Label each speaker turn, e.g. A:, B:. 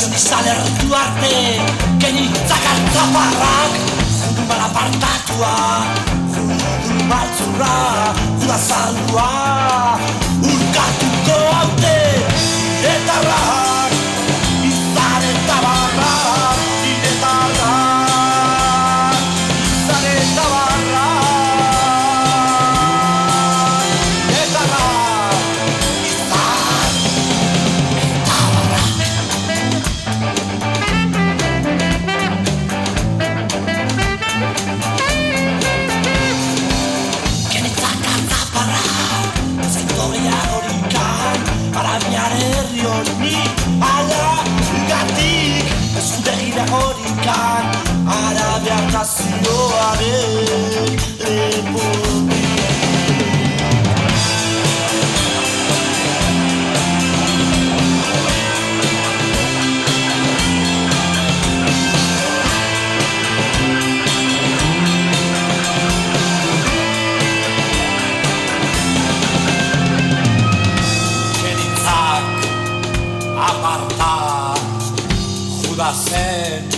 A: Salertu arte, genitzak altzaparrak, judu malapartatua, judu maltzurra, juda zaldua, urkatuko haute, eta barrak, izan eta barrak, iretarrak, izan eta barrak, etarrak, izan eta barrak. Herri hori ala gatik eskudegira horikan Arabia eta zioaren lepotik. Aparta, Judas zen